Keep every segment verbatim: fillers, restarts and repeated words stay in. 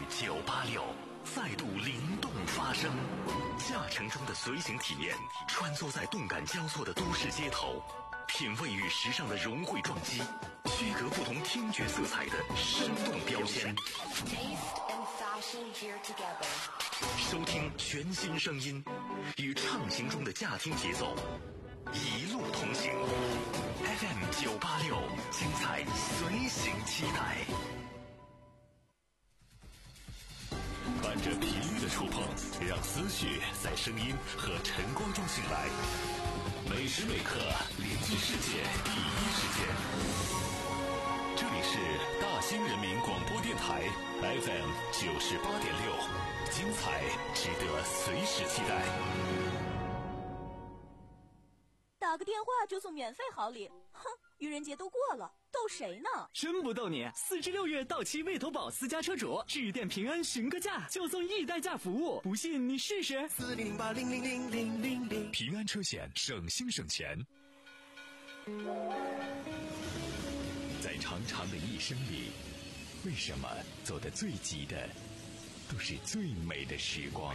九八六再度灵动发声，驾乘中的随行体验，穿梭在动感交错的都市街头，品味与时尚的融汇撞击，区隔不同听觉色彩的生动标签。收听全新声音，与畅行中的驾听节奏，一路同行。F M 九八六，精彩随行期待。伴着频率的触碰，让思绪在声音和晨光中醒来。每时每刻联系世界第一时间。这里是大兴人民广播电台 F M 九十八点六，精彩值得随时期待。 打个电话就送免费好礼，哼！愚人节都过了，逗谁呢？ 真不逗你！四至六月到期魏投保私家车主，致电平安询个价，就送易代驾服务，不信你试试。 四零零八零零零零零零， 平安车险，省心省钱。在长长的一生里，为什么走得最急的都是最美的时光？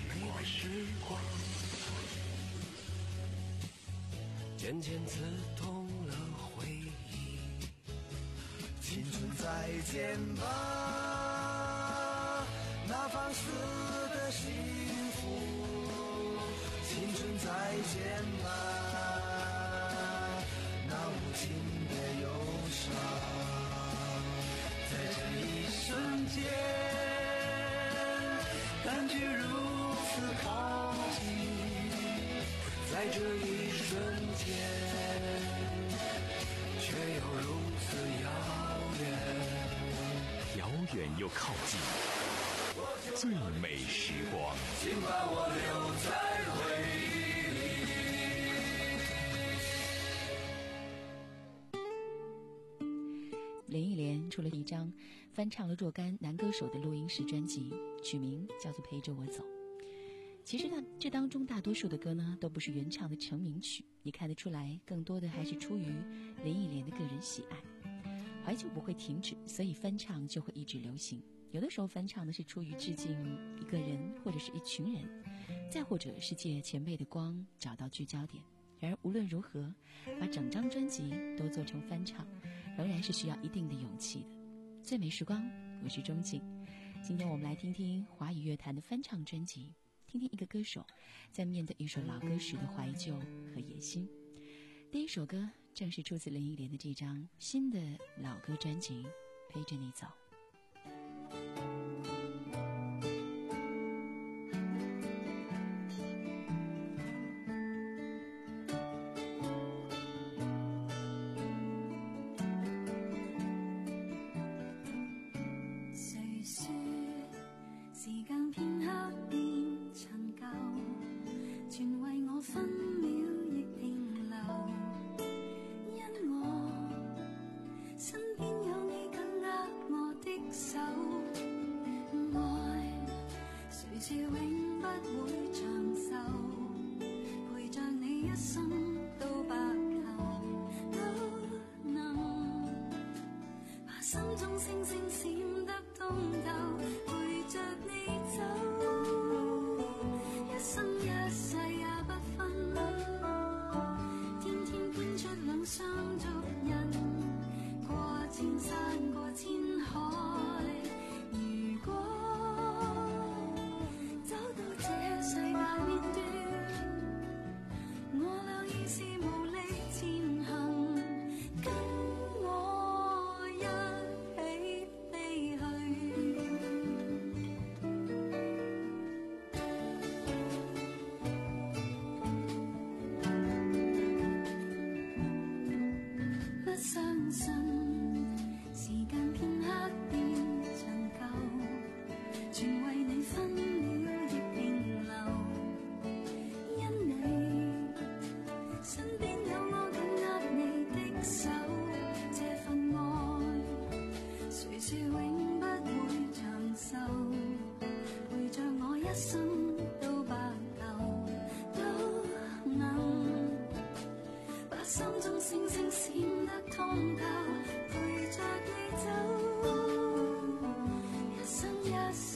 渐渐刺痛了回忆，青春再见吧，那放肆的幸福，青春再见吧，那无情的忧伤，在这一瞬间感觉如此靠近，在这一瞬间却又如此遥远， 遥远又靠近，最美时光， 请把我留在回忆里。林忆莲出了一张翻唱了若干男歌手的录音室专辑，取名叫做《陪着我走》。其实呢，这当中大多数的歌呢，都不是原唱的成名曲，你看得出来，更多的还是出于林忆莲的个人喜爱。怀旧不会停止，所以翻唱就会一直流行。有的时候翻唱的是出于致敬一个人或者是一群人，再或者是借前辈的光找到聚焦点。然而无论如何，把整张专辑都做成翻唱，仍然是需要一定的勇气的。最美时光，我是钟静。今天我们来听听华语乐坛的翻唱专辑，听听一个歌手在面对一首老歌时的怀旧和野心。第一首歌正是出自林忆莲的这张新的老歌专辑《陪着你走》。 一生一世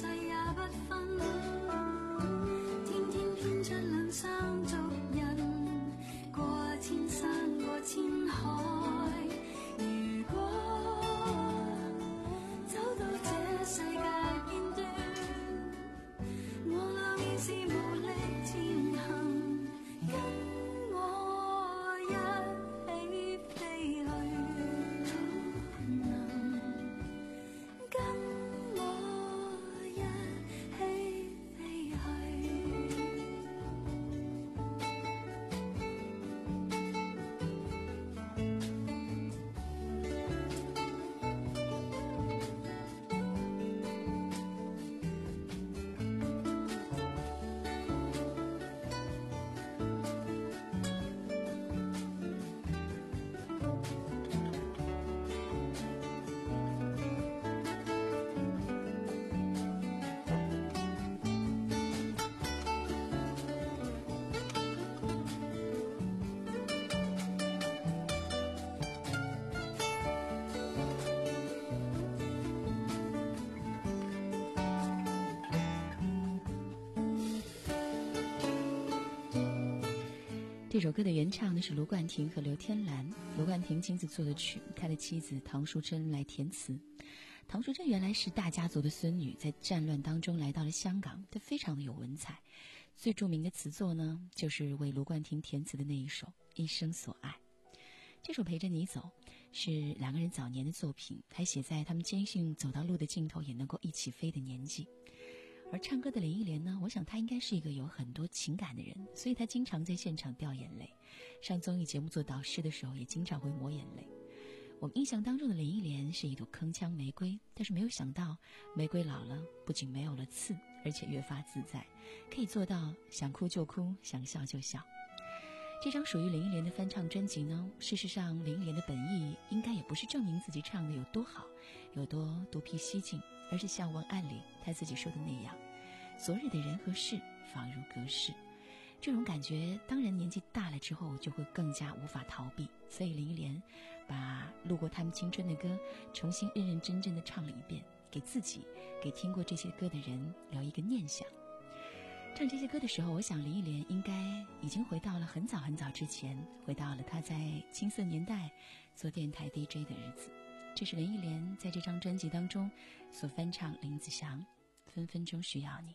这首歌的原唱呢是卢冠廷和刘天兰，卢冠廷亲自作的曲，他的妻子唐淑珍来填词。唐淑珍原来是大家族的孙女，在战乱当中来到了香港，她非常的有文采。最著名的词作呢，就是为卢冠廷填词的那一首《一生所爱》。这首《陪着你走》是两个人早年的作品，还写在他们坚信走到路的尽头也能够一起飞的年纪。而唱歌的林忆莲呢，我想她应该是一个有很多情感的人，所以她经常在现场掉眼泪，上综艺节目做导师的时候也经常会抹眼泪。我们印象当中的林忆莲是一朵铿锵玫瑰，但是没有想到玫瑰老了，不仅没有了刺，而且越发自在，可以做到想哭就哭，想笑就笑。这张属于林忆莲的翻唱专辑呢，事实上林忆莲的本意应该也不是证明自己唱的有多好，有多独辟蹊径，而是像文案里她自己说的那样，昨日的人和事仿如隔世。这种感觉当然年纪大了之后就会更加无法逃避，所以林忆莲把路过他们青春的歌重新认认真真的唱了一遍，给自己，给听过这些歌的人留一个念想。唱这些歌的时候，我想林忆莲应该已经回到了很早很早之前，回到了她在青涩年代做电台 D J 的日子。这是林忆莲在这张专辑当中所翻唱林子祥《分分钟需要你》。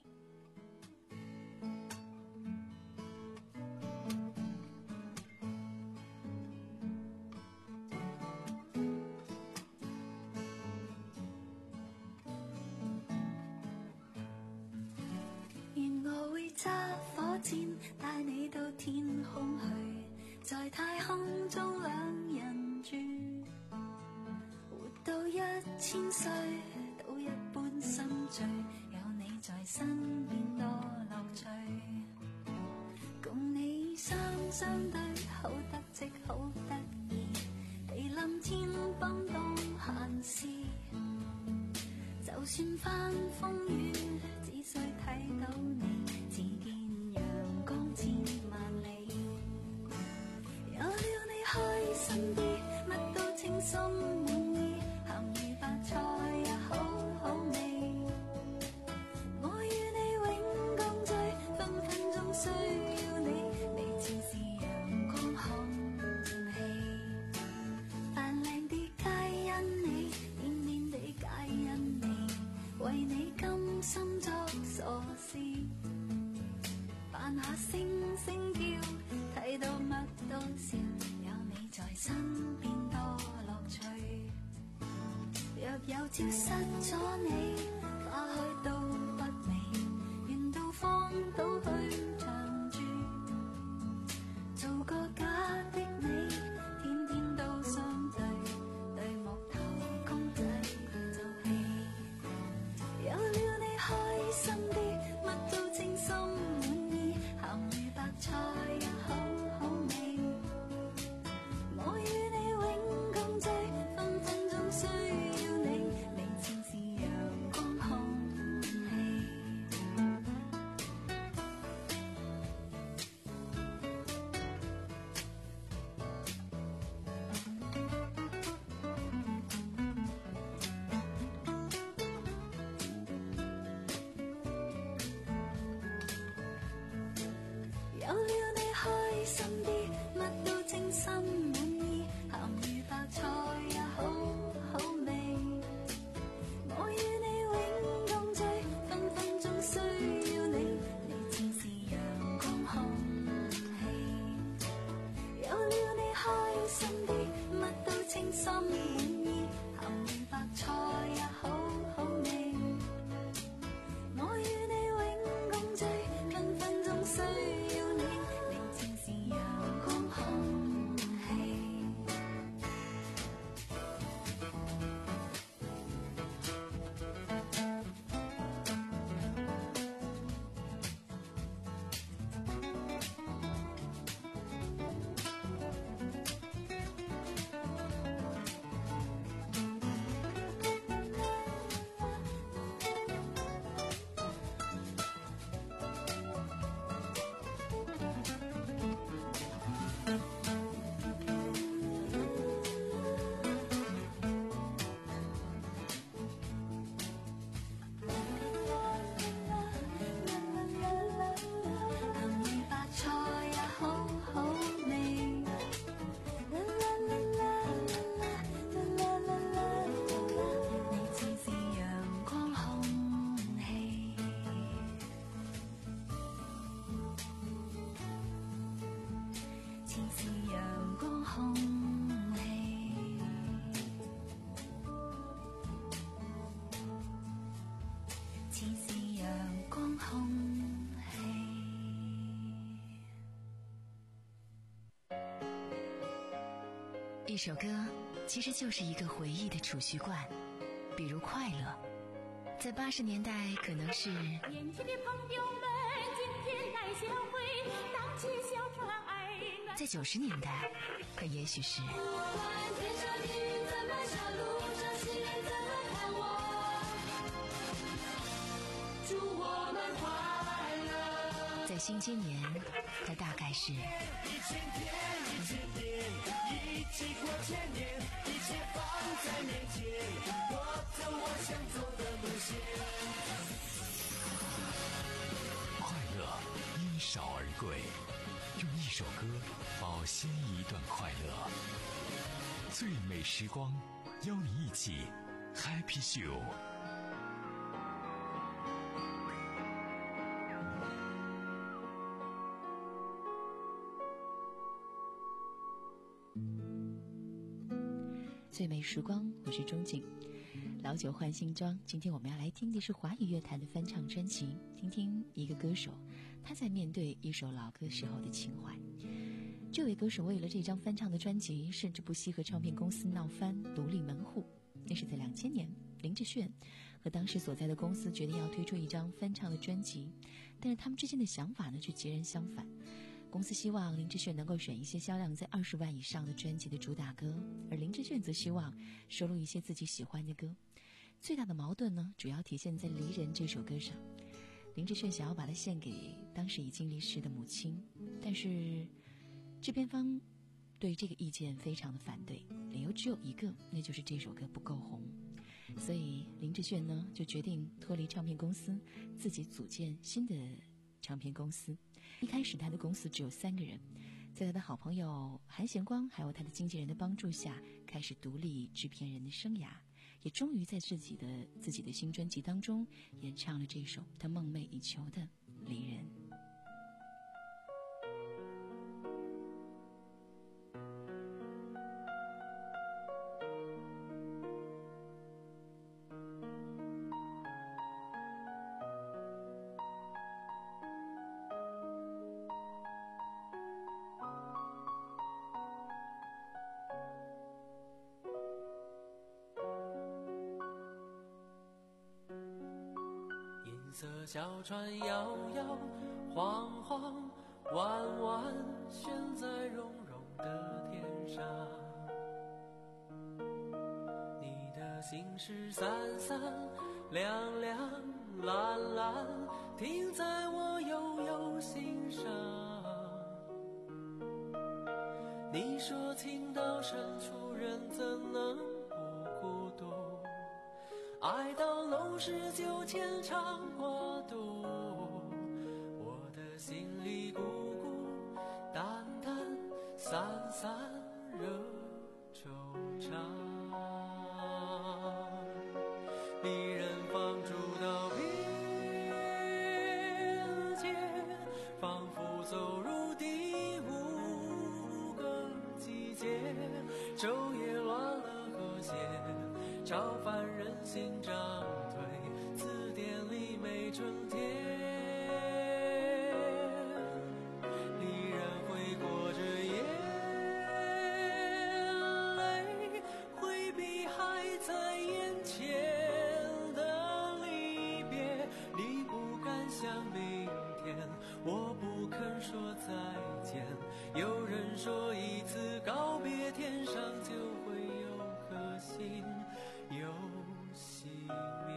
揸火箭帶你到天空去，在太空中兩人住，活到一千歲都一般心醉，有你在身邊多樂趣，共你雙雙對好得戚好得意，地冧天崩當閒事，就算翻風雨只需睇到你，只見陽光千萬里，有了你開心啲，乜都稱心滿意，鹹魚白菜也好好味，我與你永共聚，分分鐘需要你，你似是陽光空氣，扮靚啲皆因你，癲癲地皆因你，為你甘心作傻事，扮下星星叫，睇到乜都笑，有你在身邊多樂趣，若有朝失咗你，花開都不美，願到荒島去長住，做個假的你，天天都相對，對木頭公仔做戲，有了你開心啲，乜都稱心滿意，鹹魚白菜也好好味，我與你永共聚，分分鐘需要你，你似是陽光空氣。 空氣，似是陽光空氣。 一首歌其实就是一个回忆的储蓄罐，比如快乐，在八十年代可能是年轻的朋友们今天来相会，荡起小船儿暖。 在九十年代可也许是在新今年它大概是一千天一千年，一起过千年，一切放在面前，我走我想走的路线。 快乐因少而贵，用一首歌保鲜一段快乐。最美时光，邀你一起 Happy Show。 最美时光，我是钟景。老酒换新装，今天我们要来听的是华语乐坛的翻唱专辑，听听一个歌手他在面对一首老歌时候的情怀。这位歌手为了这张翻唱的专辑，甚至不惜和唱片公司闹翻，独立门户。那是在两千年，林志炫和当时所在的公司决定要推出一张翻唱的专辑，但是他们之间的想法呢却截然相反。公司希望林志炫能够选一些销量在二十万以上的专辑的主打歌，而林志炫则希望收录一些自己喜欢的歌。最大的矛盾呢，主要体现在《离人》这首歌上。林志炫想要把它献给当时已经离世的母亲，但是制片方对这个意见非常的反对，理由只有一个，那就是这首歌不够红。所以林志炫呢就决定脱离唱片公司，自己组建新的唱片公司。一开始他的公司只有三个人，在他的好朋友韩贤光还有他的经纪人的帮助下，开始独立制片人的生涯，也终于在自己的自己的新专辑当中演唱了这首他梦寐以求的《离人》。 色小船摇摇晃晃，弯弯悬在绒绒的天上。你的心事散散亮亮蓝蓝，停在我悠悠心上。你说情到深处人怎能不孤独，爱到浓时就牵肠挂肚，我的心里孤孤单单散散惹惆怅。离人放逐到边界，仿佛走入第五个季节，昼夜乱了和谐，超凡人心涨退，字典里没春天。离人会裹着眼泪，回避还在眼前的离别。你不敢想明天，我不肯说再见。有人说一次告别，天上就会有颗星又熄灭。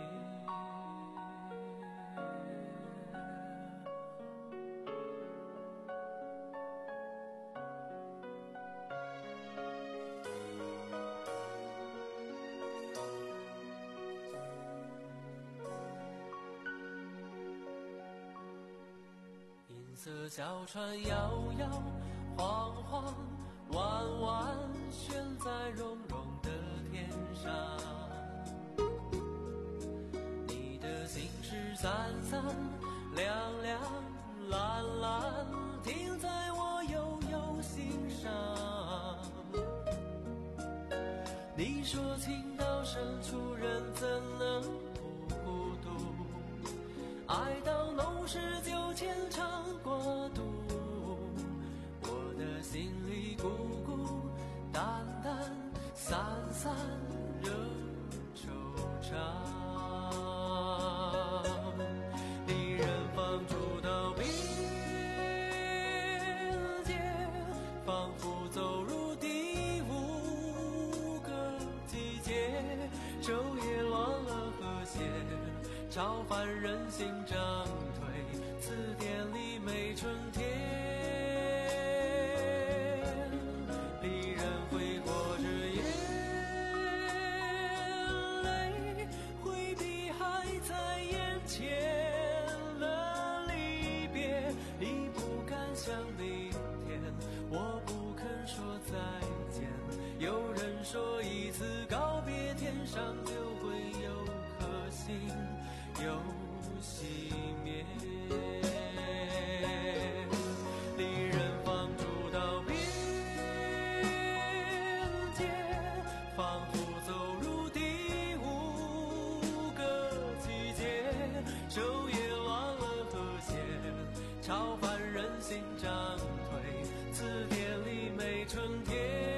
银色小船摇摇晃晃，弯弯悬在绒绒的天上。你的心事散散亮亮蓝蓝，停在我悠悠心上。 说情到深处人怎能不孤独，爱到浓时就牵肠过肚，我的心里孤孤单单散散惹惆怅。离人放逐到边界，仿佛走入第五个季节，昼夜乱了和谐，超凡人心涨退，词典里没春天。离人挥霍着眼泪，回避还在眼前的离别。你不敢想明天，我不肯说再见。有人说一次告别，天上就会有颗星又熄灭。离人放逐到边界，仿佛走入第五个季节，昼夜乱了和谐，超凡人心涨退，词典里没春天。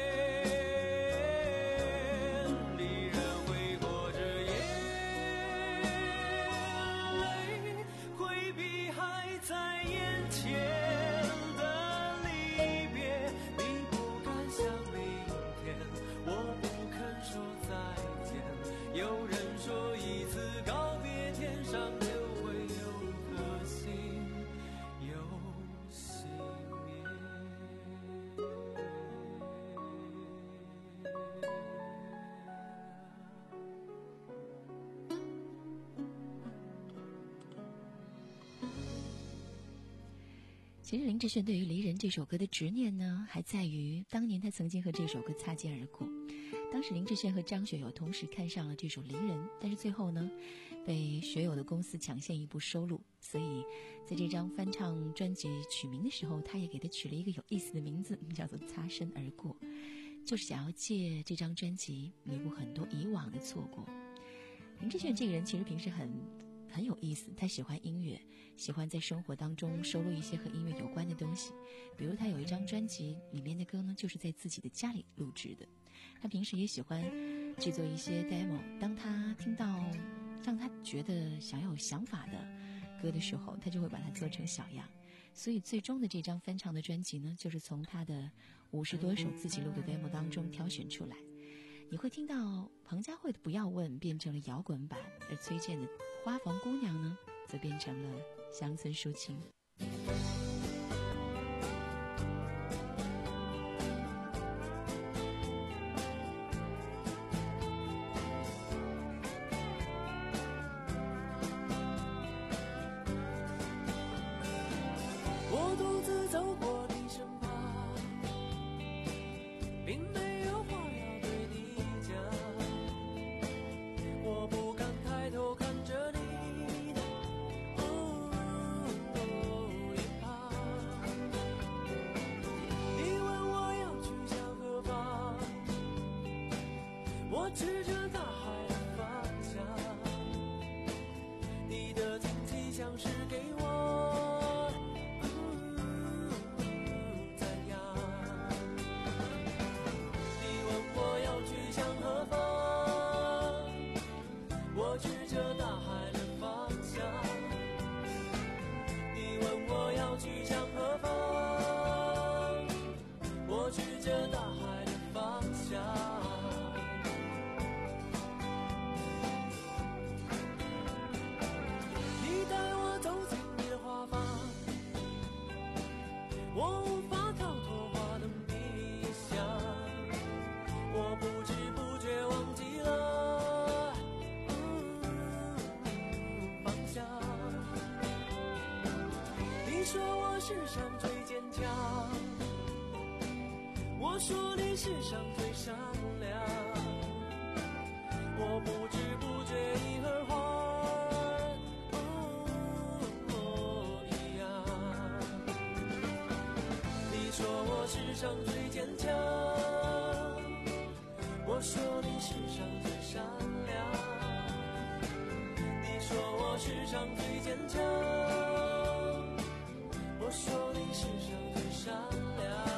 其实林志炫对于《离人》这首歌的执念呢，还在于当年他曾经和这首歌擦肩而过。当时林志炫和张学友同时看上了这首《离人》，但是最后呢，被学友的公司抢先一步收录，所以在这张翻唱专辑取名的时候，他也给它取了一个有意思的名字，叫做《擦身而过》，就是想要借这张专辑弥补很多以往的错过。林志炫这个人其实平时很很有意思，他喜欢音乐，喜欢在生活当中收录一些和音乐有关的东西。比如他有一张专辑里面的歌呢，就是在自己的家里录制的。他平时也喜欢制作一些 demo， 当他听到让他觉得想要有想法的歌的时候，他就会把它做成小样。所以最终的这张翻唱的专辑呢，就是从他的五十多首自己录的 demo 当中挑选出来。你会听到彭佳慧的《不要问》变成了摇滚版，而崔健的《花房姑娘》呢，则变成了乡村抒情。 我独自走过你身旁，并没有话要对你讲，我不敢抬头看着你的哦一旁。你问我要去向何方，我指着大海的方向，你的惊奇像是给我我无法逃脱花的迷香，我不知不觉忘记了、嗯、方向。你说我世上最坚强，我说你世上最善良，我不知不觉已和花世上最坚强，我我说你世上最善良，你说我世上最坚强，我说你世上最善良。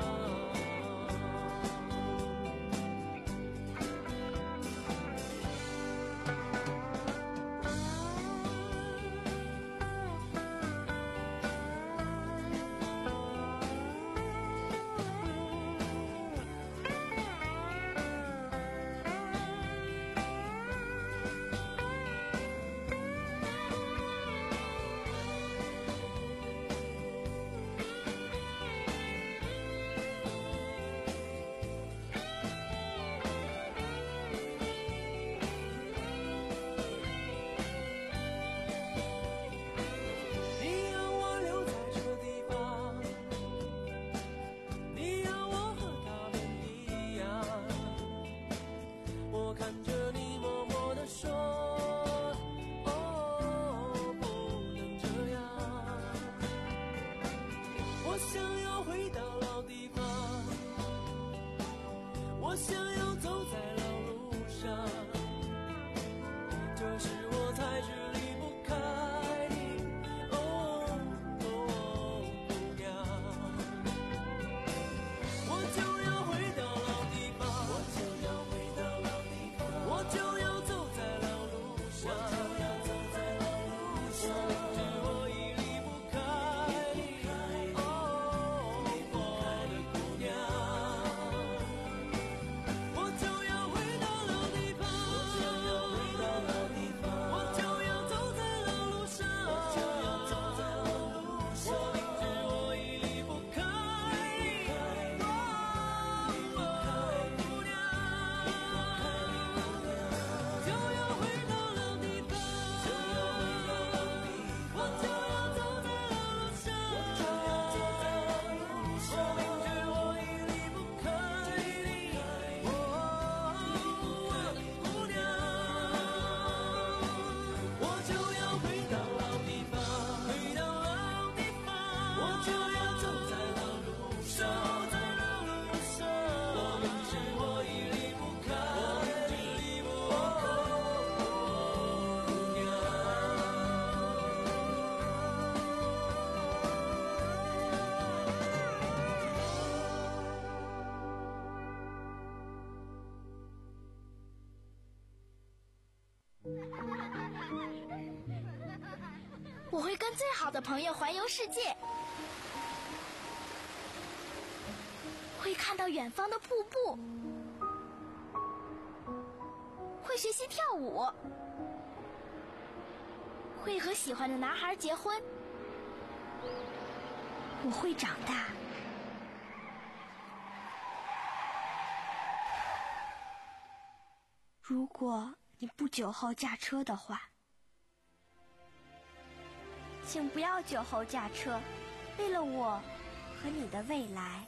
我想要走在老路上，这是我才知离不开你，哦哦，姑娘。我就要回到老地方，我就要回到老地方，我就要走在老路上，我就要走在老路上，我明知我已离不开你，哦，我的姑娘。 我会跟最好的朋友环游世界，会看到远方的瀑布，会学习跳舞，会和喜欢的男孩结婚。我会长大。 如果你不酒后驾车的话，请不要酒后驾车，为了我和你的未来。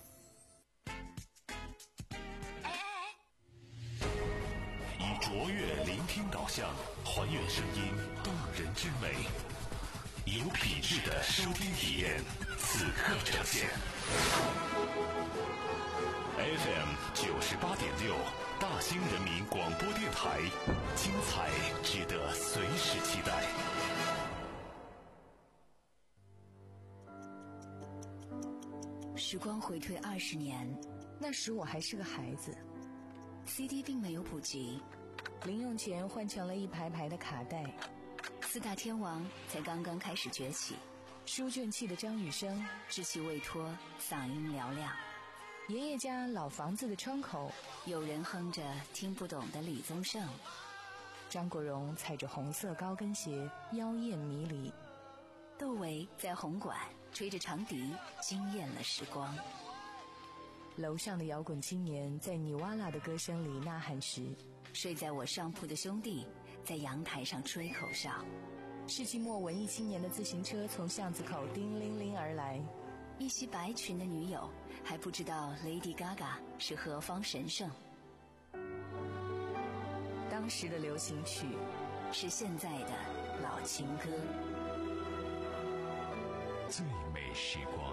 以卓越聆听导向，还原声音动人之美，有品质的收听体验，此刻呈现。F M 九十八点六，大兴人民广播电台，精彩值得随时期待。 时光回退二十年，那时我还是个孩子 ，C D 并没有普及，零用钱换成了一排排的卡带，四大天王才刚刚开始崛起，书卷气的张雨生稚气未脱，嗓音嘹亮。爷爷家老房子的窗口，有人哼着听不懂的李宗盛。张国荣踩着红色高跟鞋，妖艳迷离。窦唯在红馆吹着长笛，惊艳了时光。楼上的摇滚青年在尼瓦拉的歌声里呐喊时，睡在我上铺的兄弟在阳台上吹口哨。世纪末文艺青年的自行车从巷子口叮铃铃而来，一袭白裙的女友还不知道 Lady Gaga 是何方神圣。当时的流行曲是现在的老情歌。 最美时光，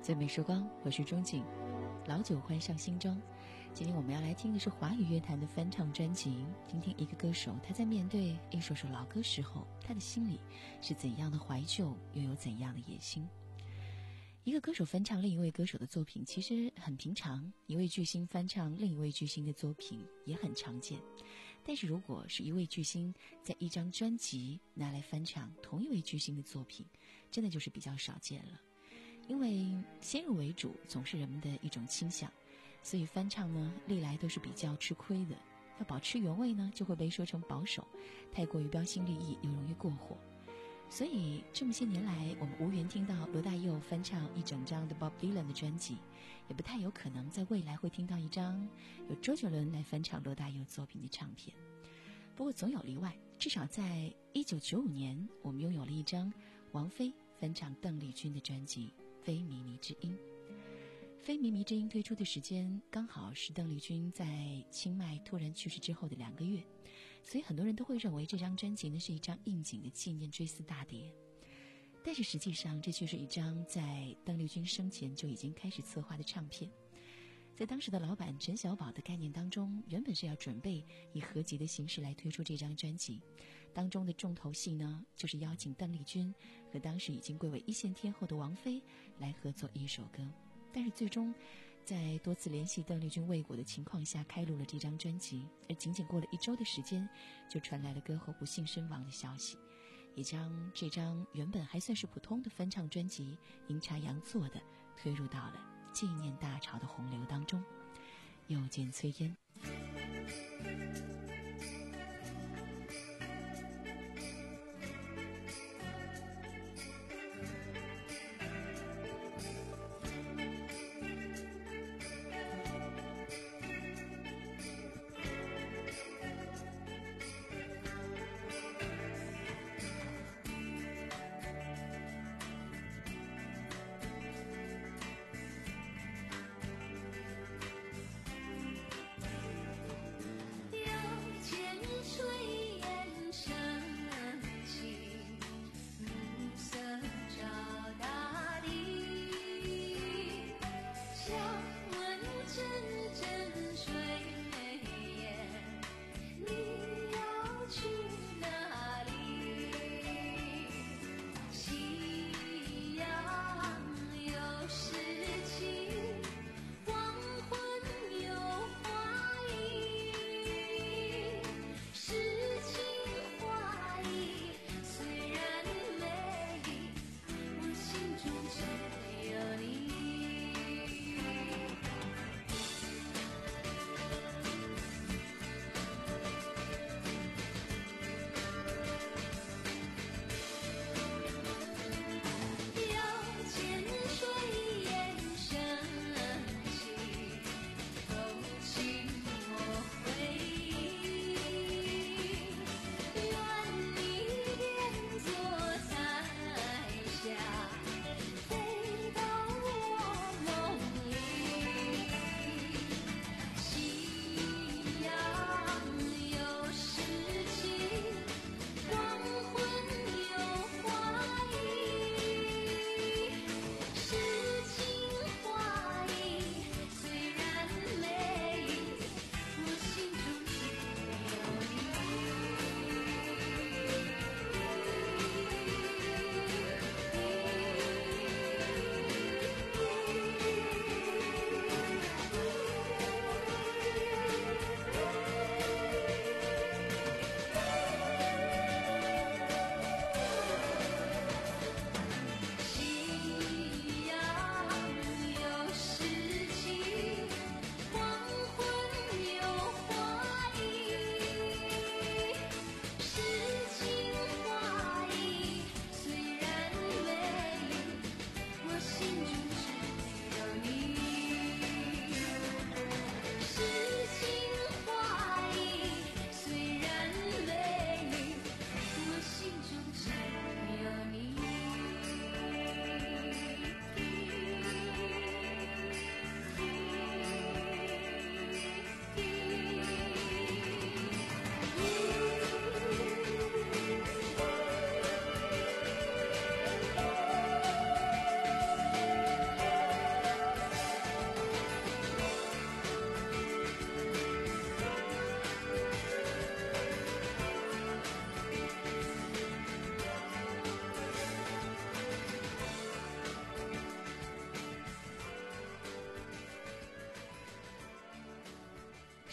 最美时光，我是钟景，老酒换上新装。今天我们要来听的是华语乐坛的翻唱专辑，听听一个歌手他在面对一首首老歌时候，他的心里是怎样的怀旧，又有怎样的野心。一个歌手翻唱另一位歌手的作品其实很平常，一位巨星翻唱另一位巨星的作品也很常见。但是如果是一位巨星在一张专辑拿来翻唱同一位巨星的作品，真的就是比较少见了。因为先入为主总是人们的一种倾向，所以翻唱呢历来都是比较吃亏的。要保持原味呢，就会被说成保守，太过于标新立异又容易过火。所以这么些年来，我们无缘听到罗大佑翻唱一整张的 Bob Dylan 的专辑，也不太有可能在未来会听到一张由周杰伦来翻唱罗大佑作品的唱片。不过总有例外，至少在一九九五年，我们拥有了一张王菲翻唱邓丽君的专辑《非靡靡之音》。非靡靡之音推出的时间刚好是邓丽君在清迈突然去世之后的两个月，所以很多人都会认为这张专辑呢是一张应景的纪念追思大碟。但是实际上这却是一张在邓丽君生前就已经开始策划的唱片。在当时的老板陈小宝的概念当中，原本是要准备以合集的形式来推出这张专辑，当中的重头戏呢就是邀请邓丽君和当时已经贵为一线天后的王菲来合作一首歌。但是最终在多次联系邓丽君未果的情况下开录了这张专辑，而仅仅过了一周的时间，就传来了歌后不幸身亡的消息，也将这张原本还算是普通的翻唱专辑阴差阳错的推入到了纪念大潮的洪流当中。又见炊烟。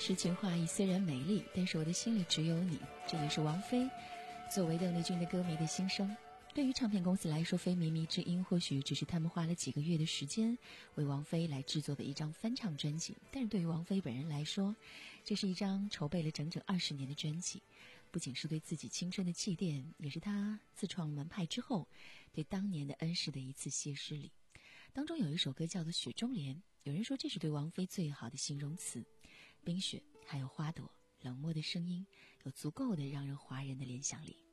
诗情画意虽然美丽，但是我的心里只有你。这也是王菲作为邓丽君的歌迷的心声。对于唱片公司来说，非靡靡之音或许只是他们花了几个月的时间为王菲来制作的一张翻唱专辑，但是对于王菲本人来说，这是一张筹备了整整二十年的专辑，不仅是对自己青春的祭奠，也是她自创门派之后对当年的恩师的一次歇斯礼。当中有一首歌叫做《雪中莲》，有人说这是对王菲最好的形容词，冰雪还有花朵，冷漠的声音，有足够的让人哗然的联想力。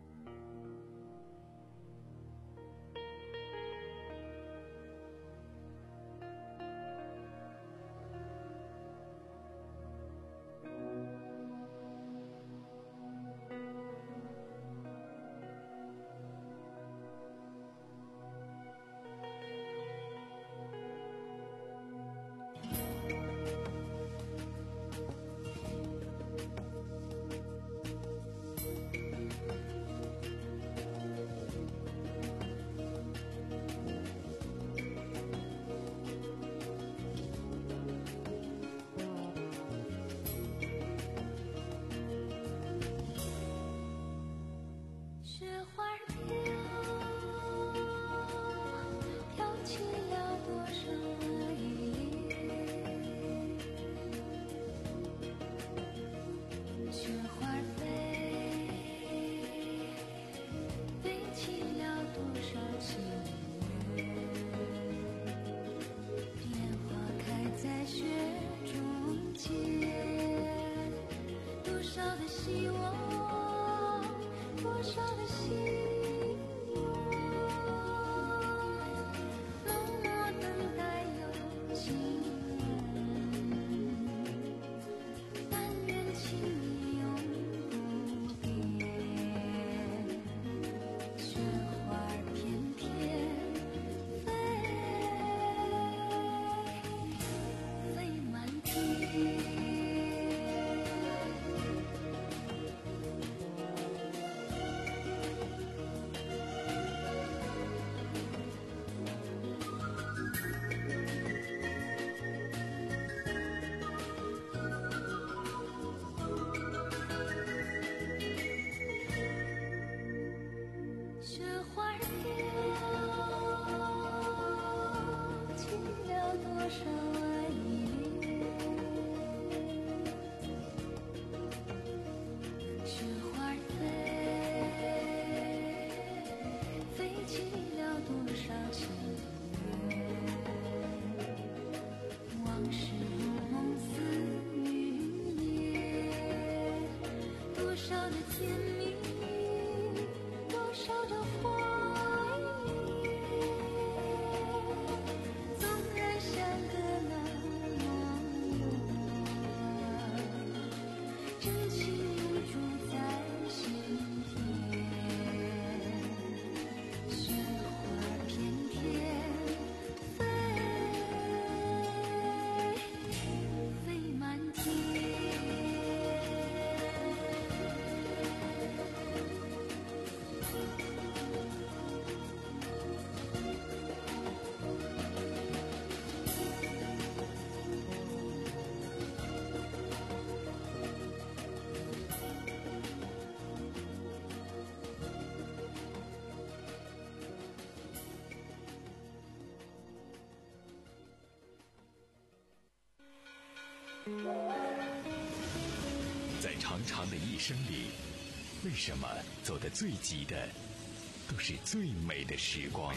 在长长的一生里，为什么走得最急的都是最美的时光？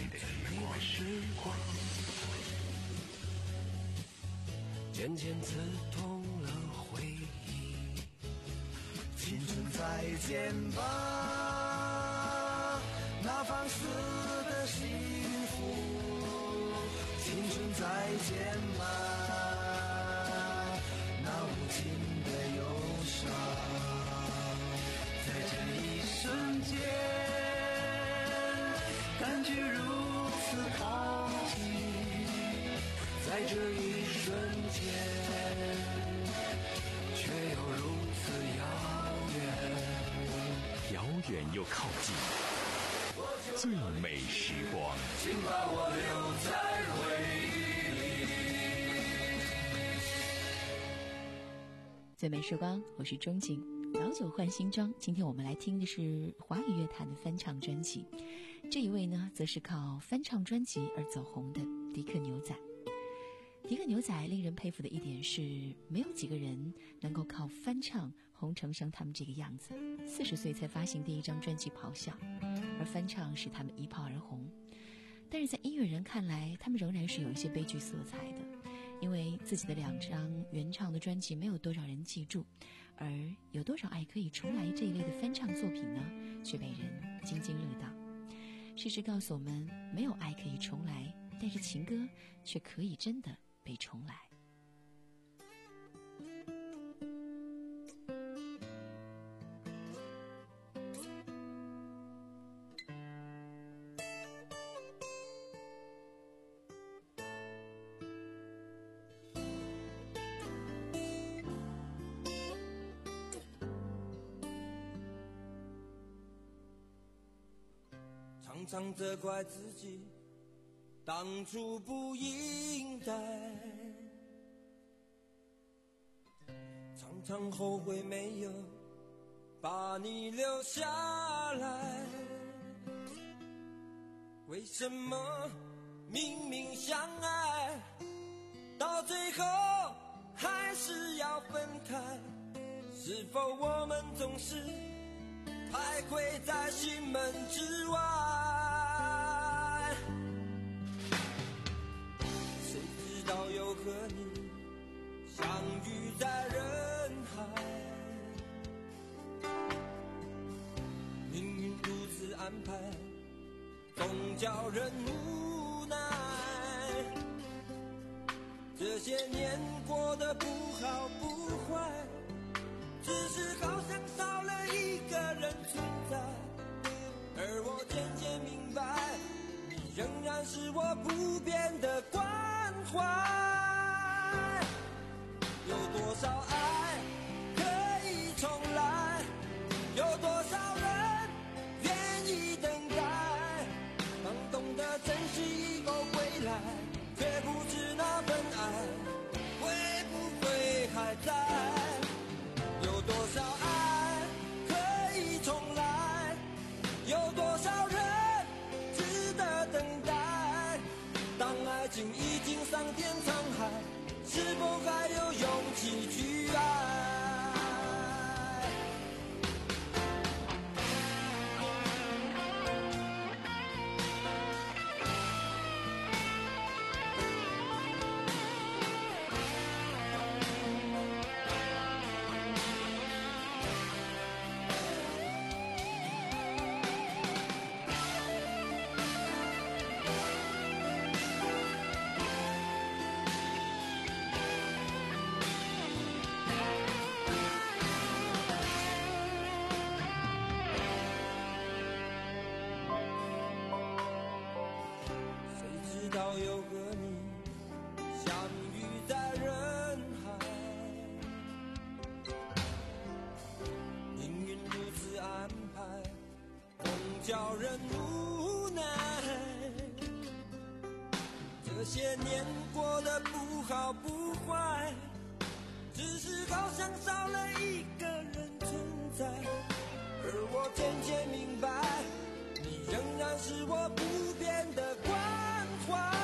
渐渐刺痛了回忆，青春再见吧，那放肆的幸福，青春再见吧，那无尽的忧伤，在这一瞬间感觉如此靠近，在这一瞬间却又如此遥远， 遥远又靠近，最美时光， 请把我留在回忆里。 最美时光，我是钟景。老酒换新装，今天我们来听的是华语乐坛的翻唱专辑。这一位呢，则是靠翻唱专辑而走红的迪克牛仔。迪克牛仔令人佩服的一点是，没有几个人能够靠翻唱红成像他们这个样子。四十岁才发行第一张专辑《咆哮》，而翻唱使他们一炮而红。但是在音乐人看来，他们仍然是有一些悲剧色彩的。因为自己的两张原唱的专辑没有多少人记住，而有多少爱可以重来这一类的翻唱作品呢，却被人津津乐道。事实告诉我们，没有爱可以重来，但是情歌却可以真的被重来。 常常责怪自己当初不应该，常常后悔没有把你留下来。为什么明明相爱，到最后还是要分开？是否我们总是徘徊在心门之外？谁知道又和你相遇在人海，命运如此安排，总叫人无奈。这些年过得不好不坏，只是好像少了一个人存在，而我渐渐明白，你仍然是我不变的关怀。有多少爱可以重来，有多少人愿意等待，当懂得珍惜以后回来，却不知那份爱会不会还在。有多少爱可以重来，有多少人值得等待，当爱情已经桑田沧海，是否还有勇气去爱？又和你相遇在人海，命运如此安排，总叫人无奈。这些年过得不好不坏，只是好像少了一个人存在，而我渐渐明白，你仍然是我不变的关怀。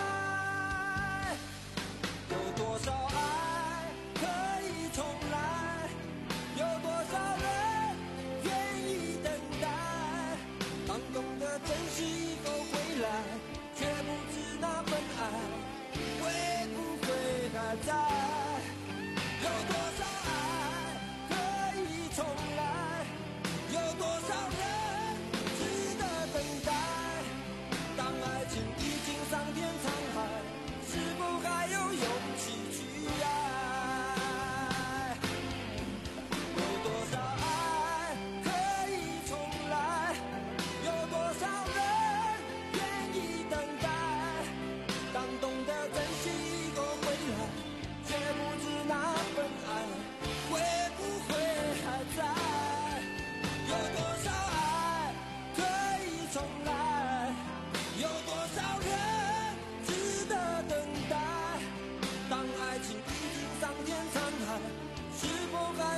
有多少爱可以重来，有多少人愿意等待，当懂得珍惜以后回来，却不知那份爱会不会还在。有多少爱可以重来，有多少人值得等待，当爱情已经桑田沧海，是否还有勇气去爱？有多少爱可以重来，有多少人愿意等待，当懂得珍惜以后回来，却不知那份爱会不会还在。有多少爱可以重来，有多少人值得等待，当爱情已经桑田沧海，是否还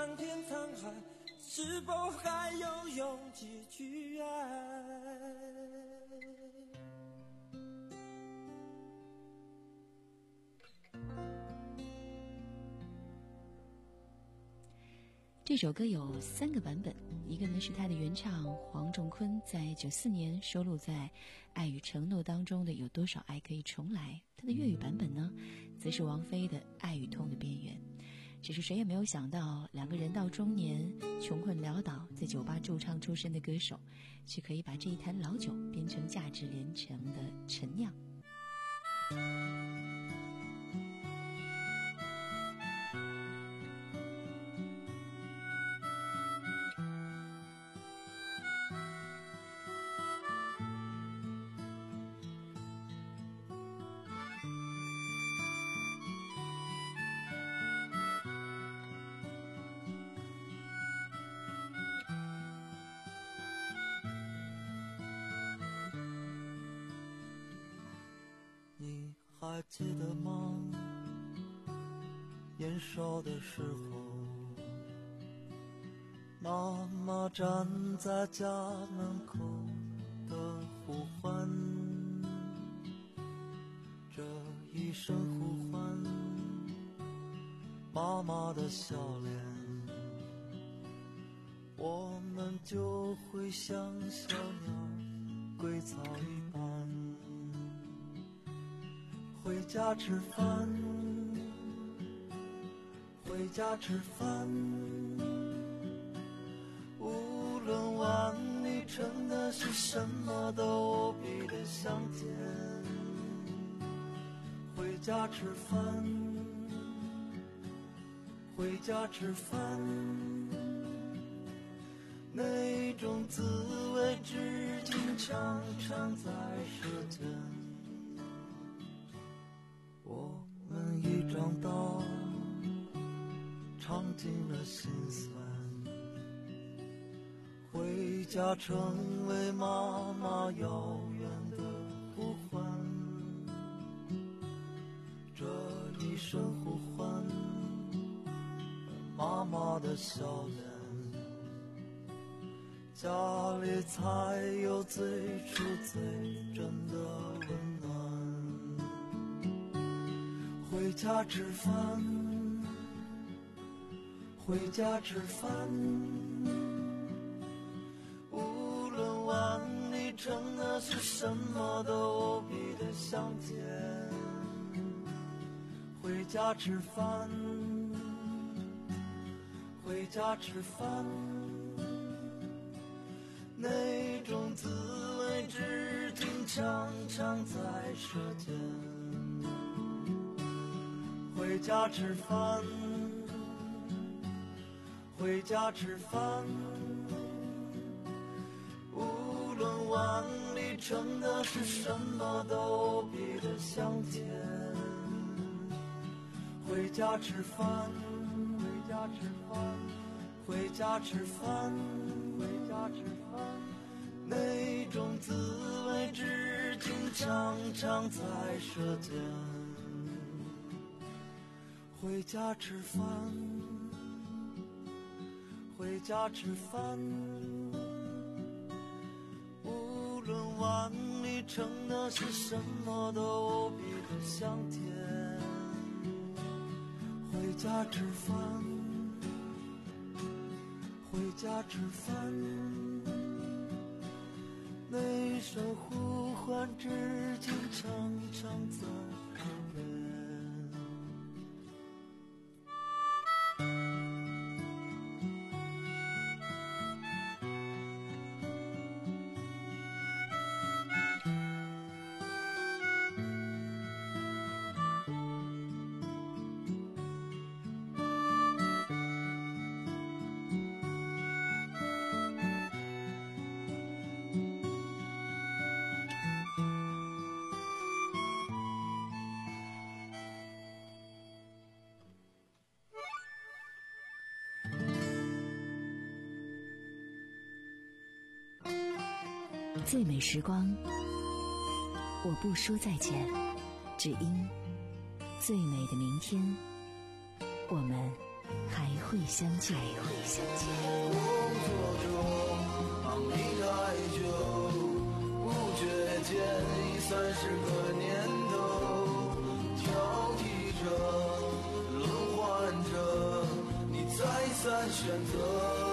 漫天沧海，是否还有勇气去爱？ 这首歌有三个版本，一个呢是它的原唱黄仲坤在九四年收录在《爱与承诺》当中的《有多少爱可以重来》，它的粤语版本呢，则是王菲的《爱与痛的边缘》。只是谁也没有想到，两个人到中年穷困潦倒，在酒吧驻唱出身的歌手，却可以把这一坛老酒变成价值连城的陈酿。 还记得吗？年少的时候，妈妈站在家门口的呼唤，这一声呼唤，妈妈的笑脸，我们就会像小鸟归巢一般。回家吃饭，回家吃饭，无论碗里盛的是什么，都无比的香甜。回家吃饭，回家吃饭，那种滋味至今常常在舌尖。我们已长大，尝尽了心酸，回家成为妈妈遥远的呼唤。这一声呼唤，妈妈的笑脸，家里才有最初最真的温暖。回家吃饭，回家吃饭，无论碗里盛的是什么，都无比的香甜。回家吃饭，回家吃饭，那种滋味至今常常在舌尖。回家吃饭，回家吃饭，无论碗里盛的是什么，都无比的香甜。回家吃饭，回家吃饭，回家吃饭，回家吃饭，那种滋味至今常常在舌尖。回家吃饭，回家吃饭，无论碗里盛的是什么，都无比的香甜。回家吃饭，回家吃饭，那声呼唤至今常常在耳边。 最美时光，我不说再见，只因最美的明天，我们还会相见，还会相见。 工作中忙你太久，不觉间已三十个年头，挑剔着轮换着你再三选择。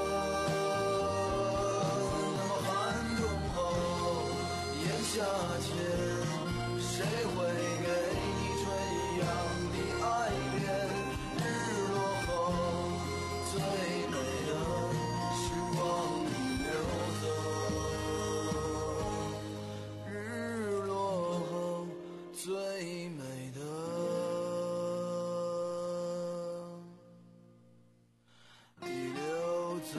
那么寒冬后炎夏前，谁会给你这样的爱恋？日落后最美的时光里流走，日落后最美的地流走。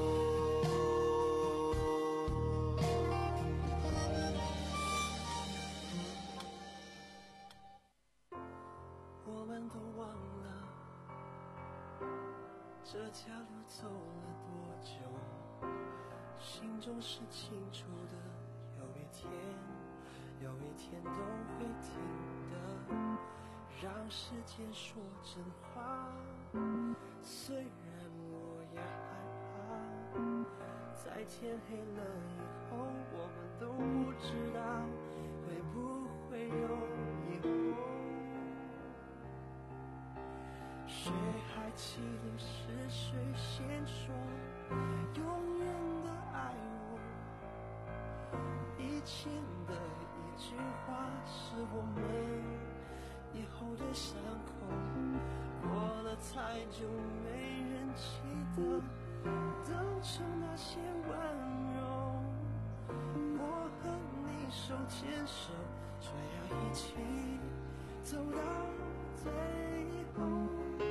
我们都忘了这条路走了多久，心中是清楚的，有一天有一天都会听的，让时间说真话，虽然我也害怕，在天黑了以后，我们都不知道会不会有以后。谁还记得是谁先说永远的爱我？以前的一句话是我们以后的伤口，过了太久没人记得当初那些温柔。我和你手牵手，说要一起走到最后。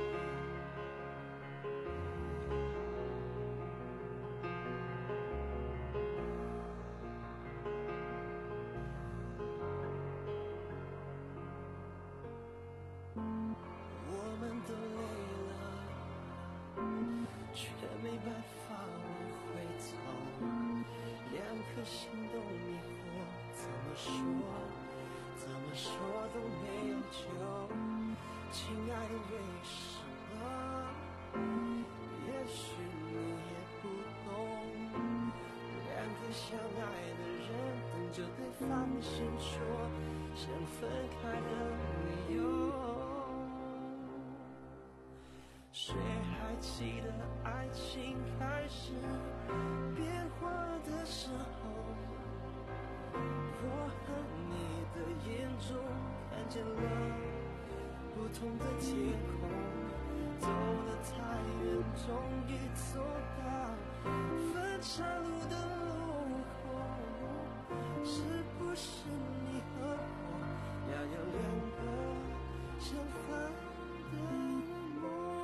我们都累了，却没办法往回走，两颗心都迷惑，怎么说怎么说都没有救。亲爱的，为什么？也许你也不懂，两个相爱的人等着对方先说想分开的理由。谁还记得爱情开始变化的时候？我和你的眼中看见了不同的天空，走得太远，终于走到分岔路的路口。是不是你和我要有两个相反的梦？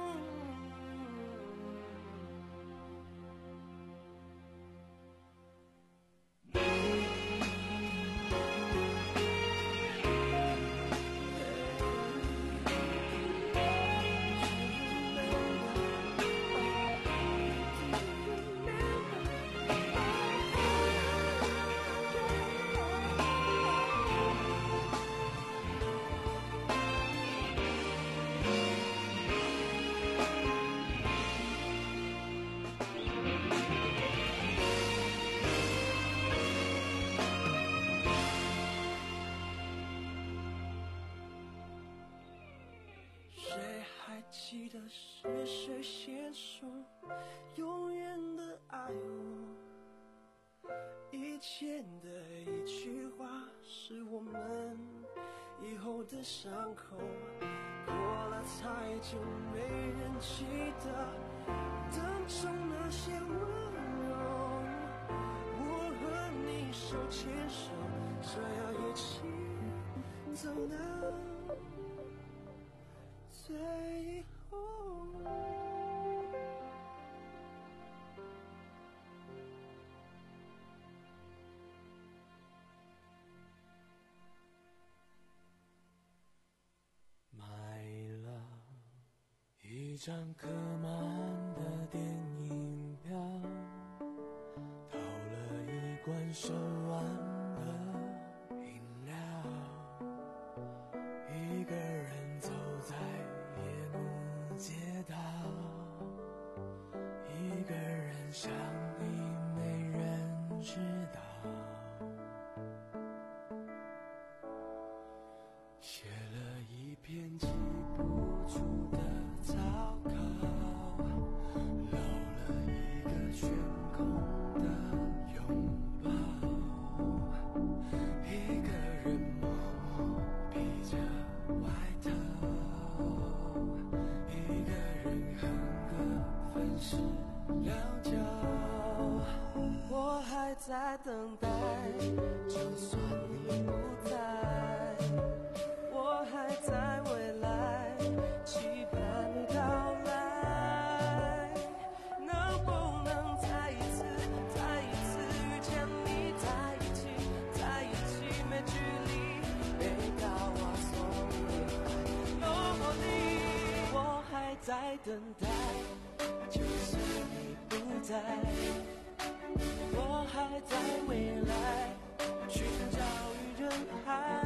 谁还记得是谁先说永远的爱我？以前的一句话是我们以后的伤口，过了太久没人记得当初那些温柔。我和你手牵手，说要一起走到最后。 买了一张客满的电影票，掏了一罐手腕的饮料，一个人走在夜幕街道。 想你没人知道，写了一篇记不住的草稿，留了一个悬空的拥抱，一个人默默披着外套，一个人哼歌分饰两角，我还在等待，就算你不在，我还在未来期盼你到来，能不能再一次再一次遇见你，在一起在一起没距离，每到我送你落地，我还在等待，就算你不在，我还在未来寻找于人海，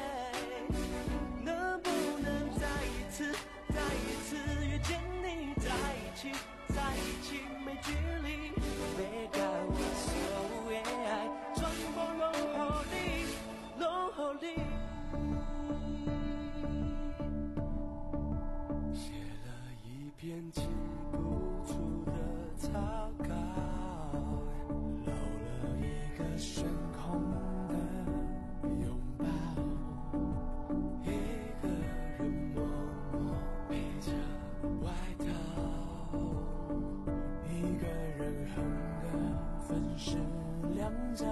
能不能再一次再一次遇见你，在一起在一起没距离，每个我所谓爱全部拢予你拢予你，写了一篇记不住的草稿，留了一个悬空的拥抱，一个人默默披着外套，一个人哼歌分饰两角，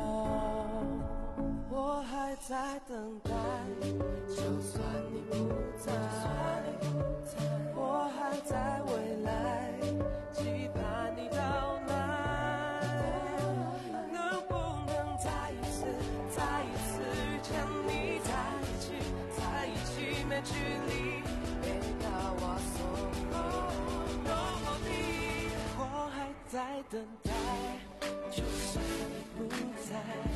我还在等待，就算你不在，我还在未来期盼你到来，能不能再一次再一次遇见你，在一起在一起没距离，每到我送你落地，我还在等待，就算你不在，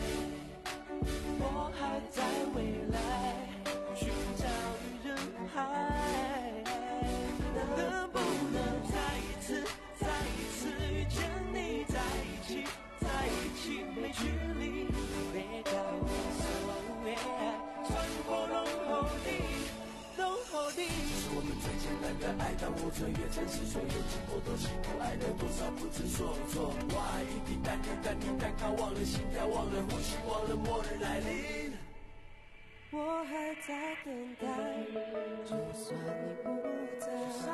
我还在未来寻找于人海，能不能再一次再一次遇见你，在一起在一起没距离，每到我所谓爱全部拢予你拢予你，是我们最简单的爱，当我穿越城市所有经过都幸福，爱了多少不知所措，我爱一滴淡热淡滴淡靠，忘了心跳忘了呼吸忘了末日来临，我还在等待，就算你不在，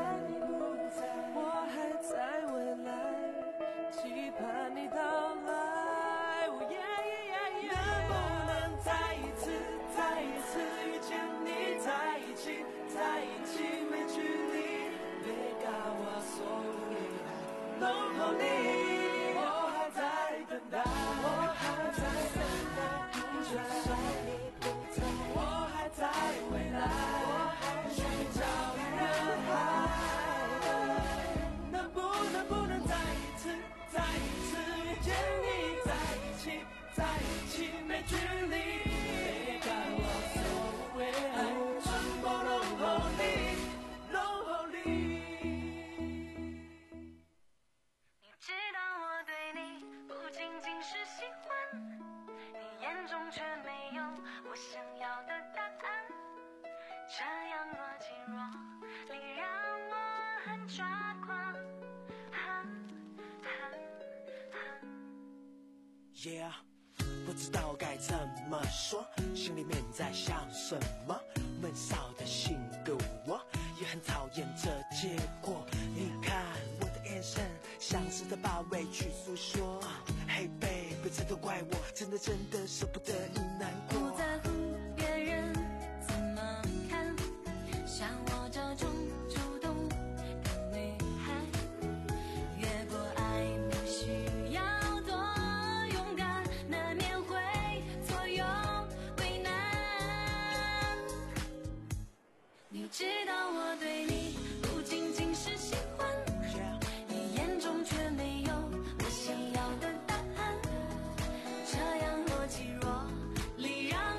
我还在未来期盼你到来，哦耶耶耶耶，能不能再一次再一次遇见你，在一起在一起没距离，每个我所谓爱拢予你，我还在等待，我还在等待，就算你不在，我还在未来寻找于人海，能不能不能再一次再一次遇见你，在一起在一起没距离，每个我所谓爱全部拢予你拢予你， 你知道我对你不仅仅是喜欢，你眼中却没有我想要的答案，这样若即若离让我很抓狂，哈哈哈 Yeah， 不知道该怎么说，心里面在想什么，闷骚的性格我也很讨厌这结果，你看我的眼神像是在把委屈诉说， Hey baby 这都怪我，真的真的舍不得你难过， 不在乎别人怎么看，像我这种主动的女孩，越过爱不需要多勇敢，难免会左右为难，你知道我对你不仅仅是喜欢，你眼中却没有我想要的答案，这样若即若离让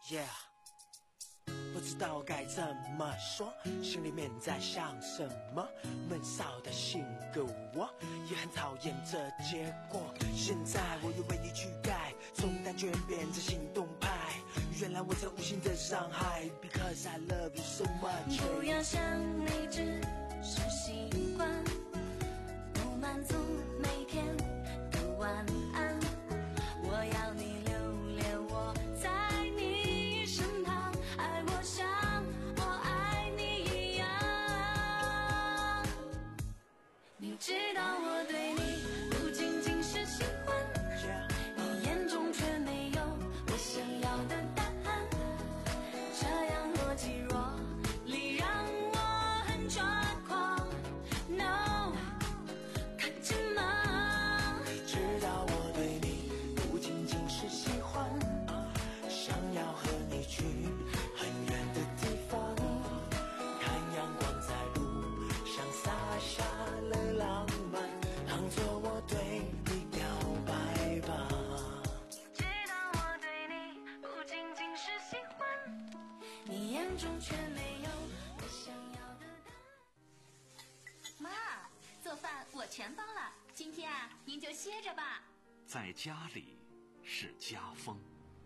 Yeah， 不知道该怎么说，心里面在想什么。闷骚的性格我也很讨厌这结果。现在我又为你去改，从单纯变成行动派。原来我在无形的伤害 ，Because I love you so much。 不要想你只是习惯，不满足每天的晚安。我要你留恋我在你身旁，爱我像我爱你一样。你知道我对你不仅仅是喜欢，你眼中却没有我想要的答案。这样若即若离让我很抓狂。No， 看见吗？ 你知道我对你不仅仅是喜欢，想要和你去很远的地方，看阳光在路上洒下了浪漫，当作我对你表白吧。 知道我对你不仅仅是喜欢，你眼中却没有我想要的答案。 妈，做饭我全包了，今天啊，您就歇着吧。 在家里是家风，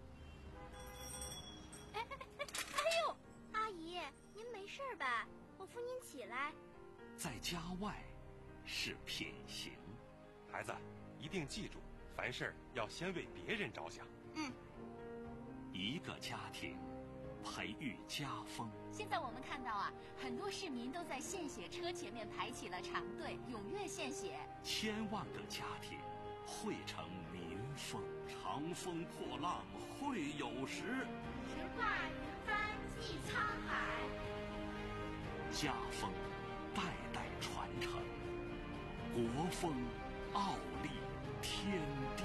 哎哎哎哎呦，阿姨，您没事吧？我扶您起来。 在家外是品行。 孩子，一定记住，凡事要先为别人着想。 嗯， 一个家庭培育家风。 现在我们看到啊，很多市民都在献血车前面排起了长队，踊跃献血。 千万个家庭汇成民风，长风破浪会有时。 直挂云帆济沧海。 家风代代传承，国风傲立天地。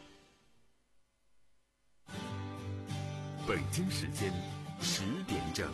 北京时间十点整。